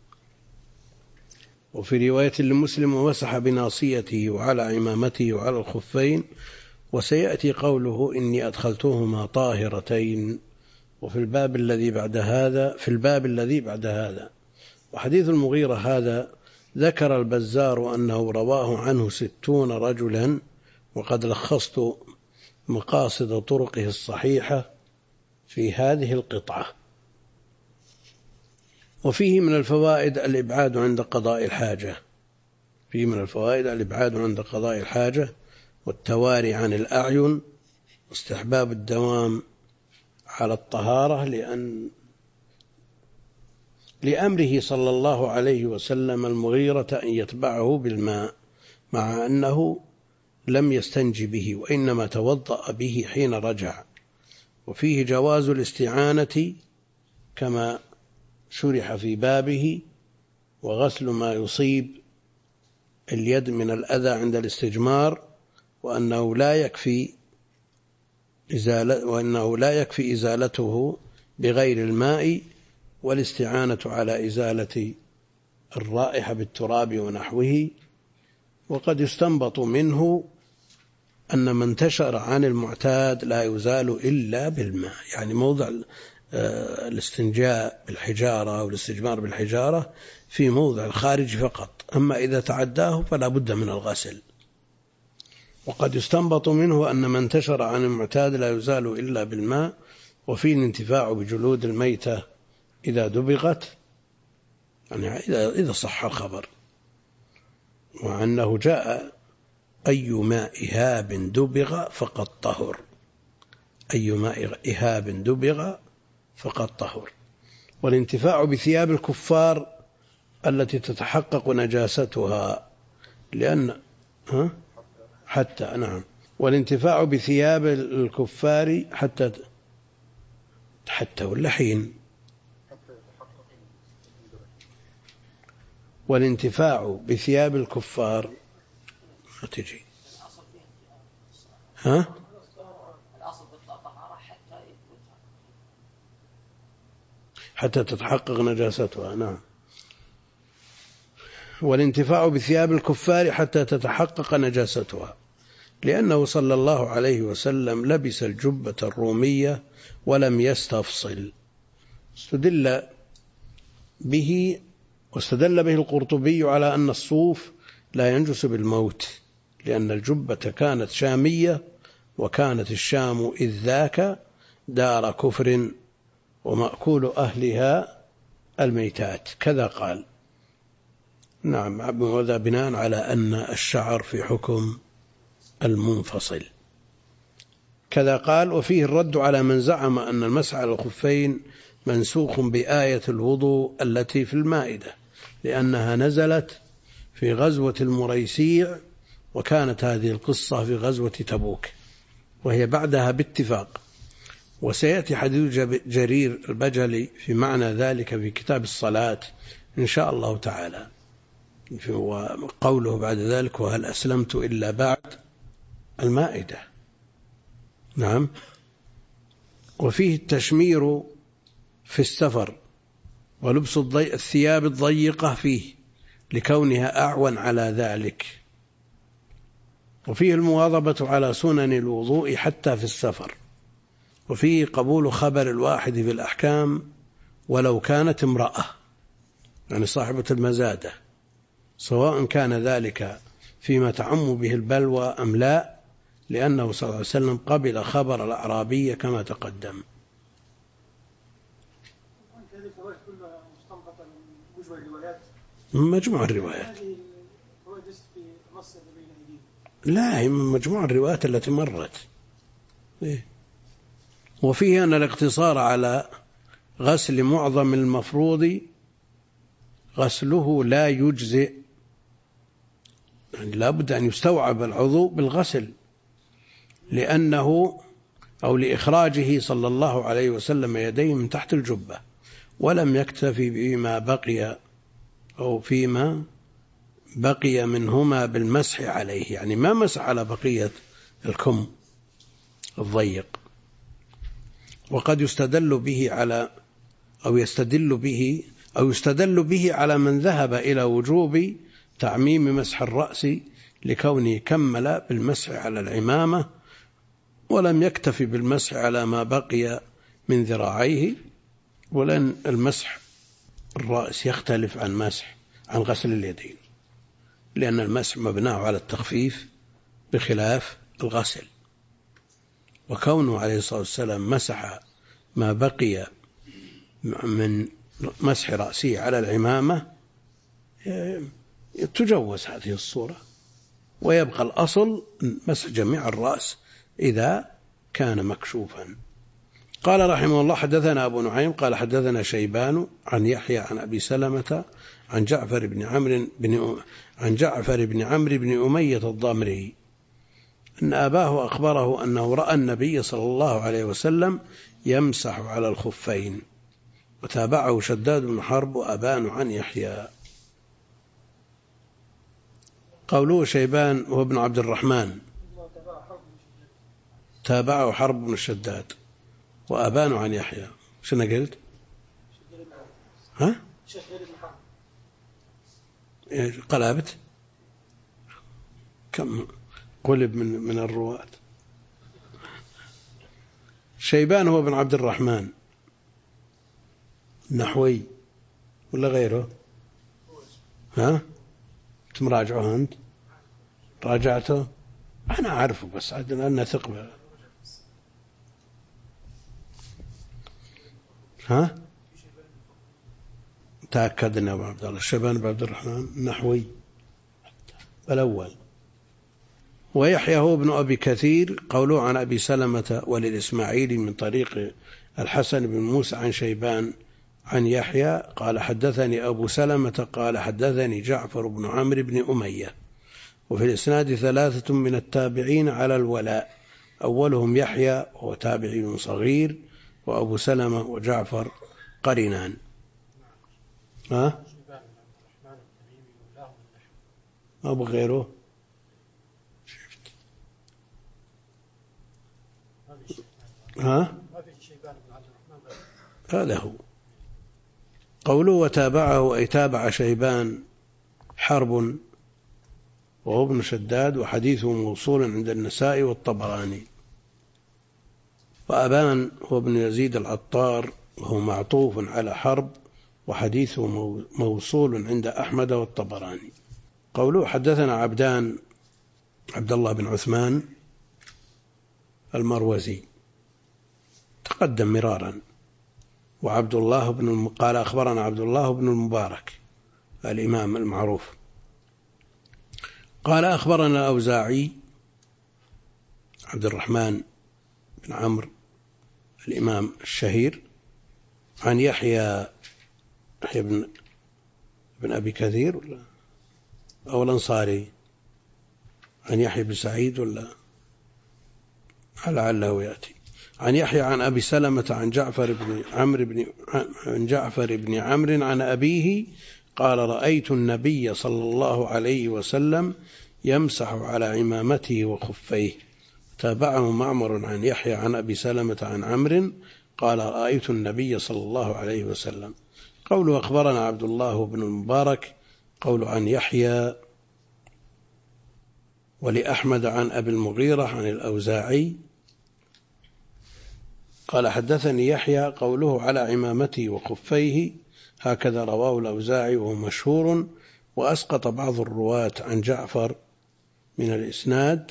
وفي رواية لمسلم: ومسح بناصيته وعلى عمامته وعلى الخفين. وسيأتي قوله: إني أدخلتهما طاهرتين. وفي الباب الذي بعد هذا وحديث المغيرة هذا ذكر البزار أنه رواه عنه 60 رجلا، وقد لخصت مقاصد طرقه الصحيحة في هذه القطعة. وفيه من الفوائد الإبعاد عند قضاء الحاجة، والتواري عن الأعين، واستحباب الدوام على الطهارة لأمره صلى الله عليه وسلم المغيرة أن يتبعه بالماء، مع أنه لم يستنج به وإنما توضأ به حين رجع. وفيه جواز الاستعانة كما شرح في بابه، وغسل ما يصيب اليد من الأذى عند الاستجمار، وأنه لا يكفي إزالته بغير الماء، والاستعانة على إزالة الرائحة بالتراب ونحوه. وقد يستنبط منه أن من انتشر عن المعتاد لا يزال إلا بالماء، يعني موضع الاستنجاء بالحجارة أو الاستجمار بالحجارة في موضع الخارج فقط، أما إذا تعداه فلا بد من الغسل. وقد يستنبط منه أن من انتشر عن المعتاد لا يزال إلا بالماء. وفيه الانتفاع بجلود الميتة إذا دبغت، يعني إذا صح الخبر، وأنه جاء: أي ماء إهاب دبغ فقد طهر. أي ماء إهاب دبغ فقد طهر. والانتفاع بثياب الكفار التي تتحقق نجاستها، لأن والانتفاع بثياب الكفار حتى واللحين. والانتفاع بثياب الكفار ما تجي حتى تتحقق نجاستها. نعم. والانتفاع بثياب الكفار حتى تتحقق نجاستها، لأنه صلى الله عليه وسلم لبس الجبة الرومية ولم يستفصل. واستدل به القرطبي على أن الصوف لا ينجس بالموت، لأن الجبة كانت شامية، وكانت الشام إذ ذاك دار كفر، ومأكول أهلها الميتات، كذا قال. نعم، وذا بناء على أن الشعر في حكم المنفصل، كذا قال. وفيه الرد على من زعم أن المسح على الخفين منسوخ بآية الوضوء التي في المائدة، لأنها نزلت في غزوة المريسيع، وكانت هذه القصة في غزوة تبوك، وهي بعدها باتفاق. وسيأتي حديث جرير البجلي في معنى ذلك في كتاب الصلاة إن شاء الله تعالى، وقوله بعد ذلك: وهل أسلمت إلا بعد المائدة. نعم. وفيه التشمير في السفر ولبس الثياب الضيقة فيه لكونها أعون على ذلك. وفيه المواظبة على سنن الوضوء حتى في السفر. وفيه قبول خبر الواحد في الأحكام ولو كانت امرأة، يعني صاحبة المزادة، سواء كان ذلك فيما تعم به البلوى أم لا، لأنه صلى الله عليه وسلم قبل خبر الأعرابية كما تقدم. مجموع الروايات، لا هي من مجموع الروايات التي مرت. وفيه أن الاقتصار على غسل معظم المفروض غسله لا يجزئ، يعني لا بد أن يستوعب العضو بالغسل، لأنه أو لإخراجه صلى الله عليه وسلم يديه من تحت الجبة، ولم يكتفي بما بقي أو فيما بقي منهما بالمسح عليه، يعني ما مسح على بقية الكم الضيق. وقد يستدل به على أو يستدل به على من ذهب إلى وجوب تعميم مسح الرأس لكونه كمل بالمسح على العمامة ولم يكتفي بالمسح على ما بقي من ذراعيه. ولأن المسح الرأس يختلف عن غسل اليدين، لأن المسح مبناه على التخفيف بخلاف الغسل. وكونه عليه الصلاة والسلام مسح ما بقي من مسح رأسه على العمامة تجوز هذه الصورة، ويبقى الأصل مسح جميع الرأس إذا كان مكشوفا. قال رحمه الله: حدثنا أبو نعيم قال حدثنا شيبان عن يحيى عن أبي سلمة عن جعفر بن عمرو بن أمية الضمري أن أباه أخبره أنه رأى النبي صلى الله عليه وسلم يمسح على الخفين. وتابعه شداد بن حرب وأبان عن يحيى. قوله شيبان هو ابن عبد الرحمن، تابعه حرب بن الشداد وأبان عن يحيى. شنو قلت؟ ها؟ قلبت كم قلب من الرواة. شيبان هو ابن عبد الرحمن النحوي ولا غيره؟ ها؟ تمراجعه أنت؟ راجعته؟ أنا أعرفه بس أنا ثق به. ها؟ تأكدنا أبو عبد الله. شيبان بن عبد الرحمن النحوي الأول. ويحيى هو ابن أبي كثير. قوله عن أبي سلمة وللإسماعيلي من طريق الحسن بن موسى عن شيبان عن يحيى قال حدثني أبو سلمة قال حدثني جعفر بن عمرو بن أمية. وفي الإسناد 3 من التابعين على الولاء، أولهم يحيى وهو تابعي صغير، وأبو سلمة وجعفر قرينان. ها؟ أبو غيره؟ ها؟ هذا هو. قوله وتابعه أي تابع شيبان حرب وهو ابن شداد، وحديثه موصول عند النسائي والطبراني. وأبان هو ابن يزيد العطار وهو معطوف على حرب، وحديثه موصول عند أحمد والطبراني. قوله حدثنا عبدان عبد الله بن عثمان المروزي تقدم مرارا، وعبد الله قال أخبرنا عبد الله بن المبارك الإمام المعروف قال أخبرنا الأوزاعي عبد الرحمن بن عمرو الإمام الشهير عن يحيى بن أبي كثير ولا أو الأنصاري، عن يحيى بن سعيد ولا لعله يأتي، عن يحيى عن أبي سلمة عن جعفر بن عمرو عن أبيه قال رأيت النبي صلى الله عليه وسلم يمسح على عمامته وخفيه. تابعه معمر عن يحيى عن أبي سلمة عن عمرو قال رأيت النبي صلى الله عليه وسلم. قوله أخبرنا عبد الله بن المبارك قول عن يحيى ولأحمد عن أبي المغيرة عن الأوزاعي قال حدثني يحيى قوله على عمامته وخفيه هكذا رواه الأوزاعي وهو مشهور، وأسقط بعض الرواة عن جعفر من الإسناد،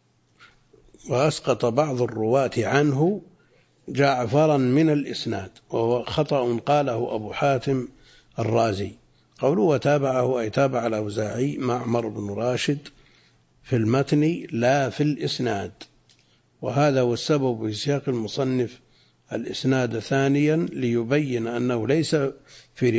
وأسقط بعض الرواة عنه جعفرا من الإسناد، وهو خطأ قاله أبو حاتم الرازي. قوله وتابعه أي تابع الأوزاعي معمر بن راشد في المتن لا في الإسناد، وهذا هو السبب في سياق المصنف الإسناد ثانيا ليبين أنه ليس في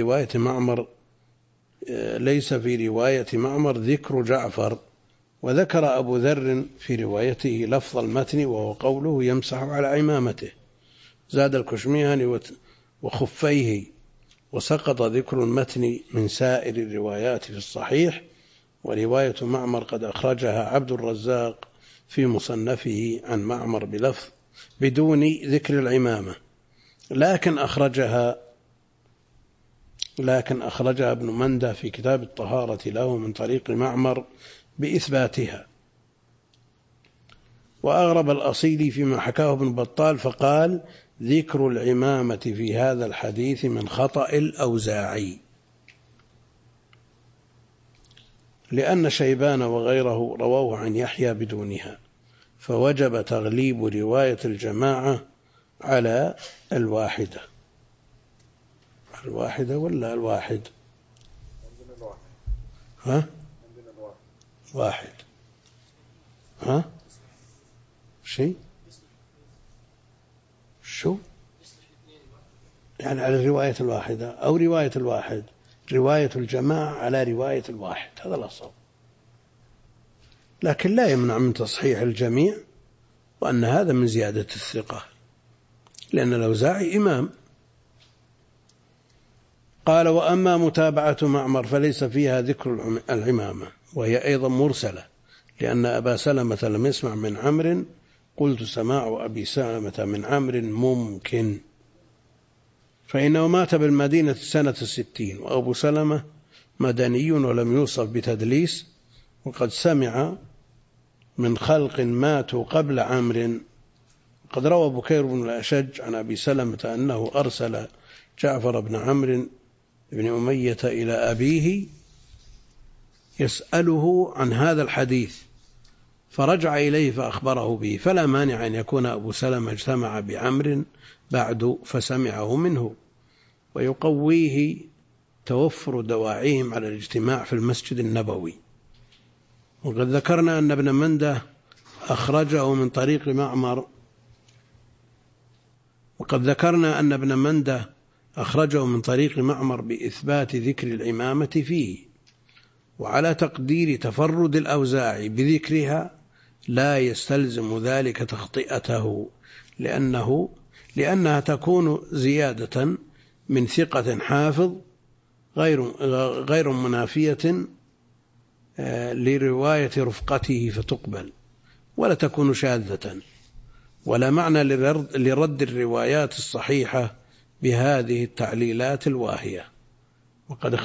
رواية معمر ذكر جعفر. وذكر أبو ذر في روايته لفظ المتن وهو قوله يمسح على عمامته. زاد الكشميهني وخفيه، وسقط ذكر المتن من سائر الروايات في الصحيح. ورواية معمر قد أخرجها عبد الرزاق في مصنفه عن معمر بلفظ بدون ذكر العمامة، لكن أخرجها ابن منده في كتاب الطهارة له من طريق معمر بإثباتها. وأغرب الأصيلي فيما حكاه ابن بطال فقال ذكر العمامة في هذا الحديث من خطأ الأوزاعي، لأن شيبان وغيره رواه عن يحيى بدونها، فوجب تغليب رواية الجماعة على الواحدة. الواحدة ولا الواحد؟ ها؟ واحد. ها؟ شيء؟ شو؟ يعني على الرواية الواحدة أو رواية الواحد، رواية الجماعة على رواية الواحد، هذا الأصل. لكن لا يمنع من تصحيح الجميع، وأن هذا من زيادة الثقة، لأن الأوزاعي إمام. قال وأما متابعة معمر فليس فيها ذكر العمامة، وهي أيضا مرسلة، لأن أبا سلمة لم يسمع من عمرو. قلت سماع أبي سلمة من عمرو ممكن، فإنه مات بالمدينة سنة 60، وأبو سلمة مدني ولم يوصف بتدليس، وقد سمع من خلق ماتوا قبل عمرو. قد روى بكير بن الأشج عن أبي سلمة أنه أرسل جعفر بن عمرو بن أمية إلى أبيه يسأله عن هذا الحديث، فرجع إليه فأخبره به، فلا مانع أن يكون أبو سلمة اجتمع بعمرو بعد فسمعه منه، ويقويه توفر دواعيهم على الاجتماع في المسجد النبوي. وقد ذكرنا أن ابن منده أخرجه من طريق معمر، بإثبات ذكر العمامة فيه، وعلى تقدير تفرد الأوزاعي بذكرها لا يستلزم ذلك تخطئته، لأنها تكون زيادة من ثقة حافظ غير منافية لرواية رفقته فتقبل، ولا تكون شاذة، ولا معنى لرد الروايات الصحيحة بهذه التعليلات الواهية. وقد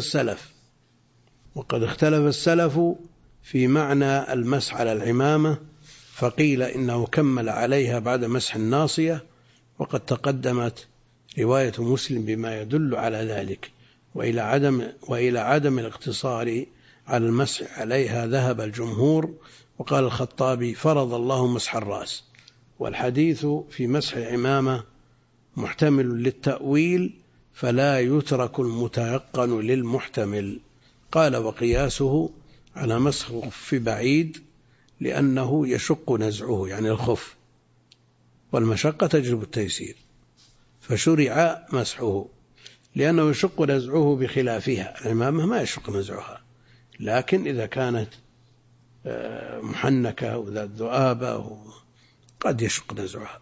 اختلف السلف في معنى المسح على العمامة، فقيل إنه كمل عليها بعد مسح الناصية، وقد تقدمت رواية مسلم بما يدل على ذلك. وإلى عدم الاقتصار على المسح عليها ذهب الجمهور. وقال الخطابي فرض الله مسح الرأس، والحديث في مسح العمامة محتمل للتأويل، فلا يترك المتيقن للمحتمل. قال وقياسه على مسح الخف بعيد، لأنه يشق نزعه، يعني الخف، والمشقة تجلب التيسير، فشرع مسحه لأنه يشق نزعه بخلافها. العمامة ما يشق نزعها، لكن إذا كانت محنكة وذات ذؤابة قد يشق نزعها.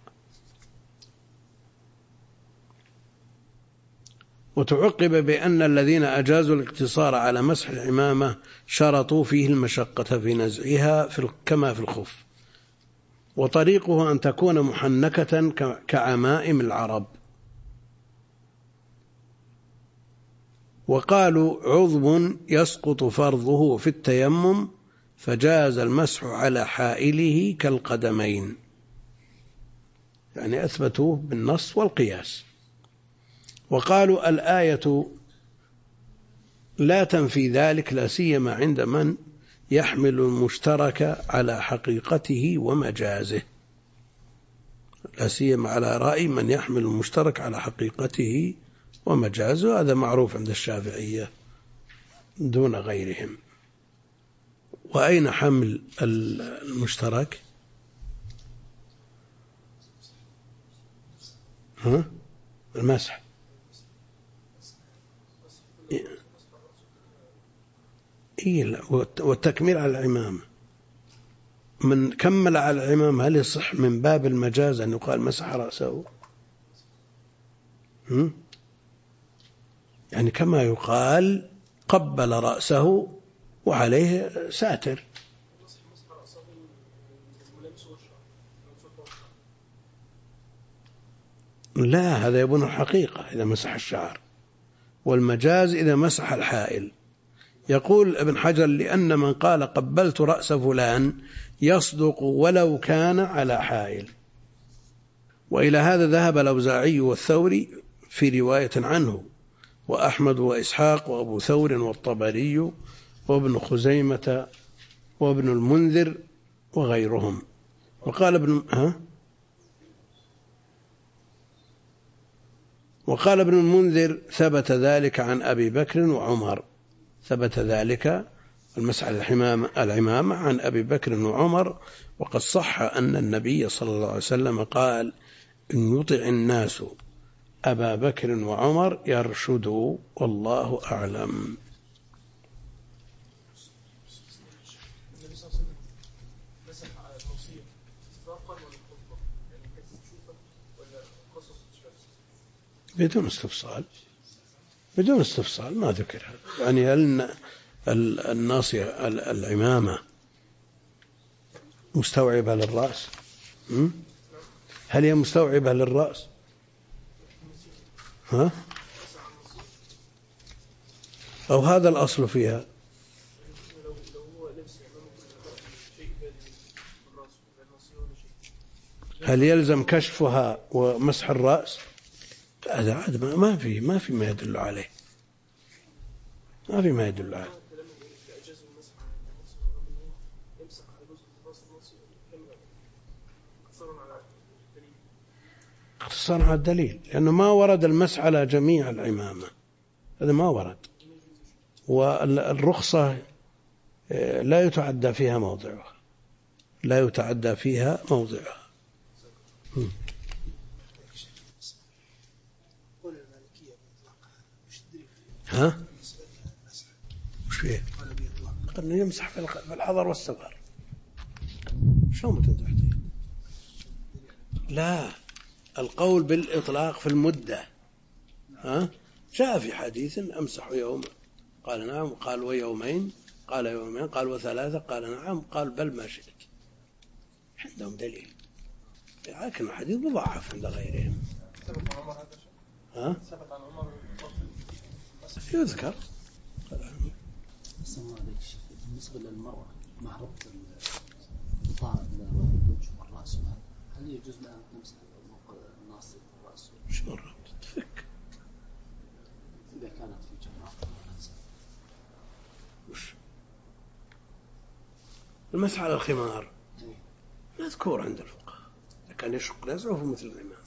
وتعقب بأن الذين أجازوا الاقتصار على مسح العمامة شرطوا فيه المشقة في نزعها كما في الخف، وطريقه أن تكون محنكة كعمائم العرب. وقالوا عضو يسقط فرضه في التيمم فجاز المسح على حائله كالقدمين، يعني أثبتوه بالنص والقياس. وقالوا الآية لا تنفي ذلك، لا سيما عند من يحمل المشترك على حقيقته ومجازه، لا سيما على رأي من يحمل المشترك على حقيقته ومجازه، هذا معروف عند الشافعية دون غيرهم. وأين حمل المشترك؟ المسح. والتكميل على العمامة، من كمل على العمامة هل يصح من باب المجاز أن يقال مسح رأسه؟ يعني كما يقال قبل رأسه وعليه ساتر. لا، هذا يبون الحقيقة إذا مسح الشعر، والمجاز إذا مسح الحائل. يقول ابن حجر لأن من قال قبلت رأس فلان يصدق ولو كان على حائل. وإلى هذا ذهب الأوزاعي والثوري في رواية عنه، وأحمد وإسحاق وأبو ثور والطبري وابن خزيمة وابن المنذر وغيرهم. وقال ابن المنذر ثبت ذلك عن أبي بكر وعمر، ثبت ذلك المسح على العمامة عن أبي بكر وعمر. وقد صح أن النبي صلى الله عليه وسلم قال إن يطع الناس أبا بكر وعمر يرشدوا، والله أعلم. بدون استفصال ما ذكر هذا. يعني هل الناصية العمامة مستوعبة للرأس؟ هل هي مستوعبة للرأس؟ أو هذا الأصل فيها؟ هل يلزم كشفها ومسح الرأس؟ هذا عاد ما في ما يدل عليه، ما في ما يدل عليه. اختصار على الدليل، لأنه ما ورد المسح على جميع العمامة، هذا ما ورد. والرخصة لا يتعدى فيها موضعها، لا يتعدى فيها موضعها. وش فيه؟ قلنا يمسح في الحضر والسفر. شلون بتنتحتي؟ لا، القول بالإطلاق في المدة. جاء في حديث أمسح يوم، قال نعم، قال ويومين، قال يومين، قال وثلاثة، قال نعم، قال بل ما شئت. عندهم دليل، لكن الحديث مضاعف عند غيرهم. يذكر. بالنسبة للمرأة مع ربط الغطاء الوجه والرأس، هل يجوز لها تمسح الناصية والرأس؟ شو الربط؟ تفك إذا كانت في جماعة. وش المسح على الخمار؟ مذكور عند الفقهاء، كان يشق نزعه مثل الإمام.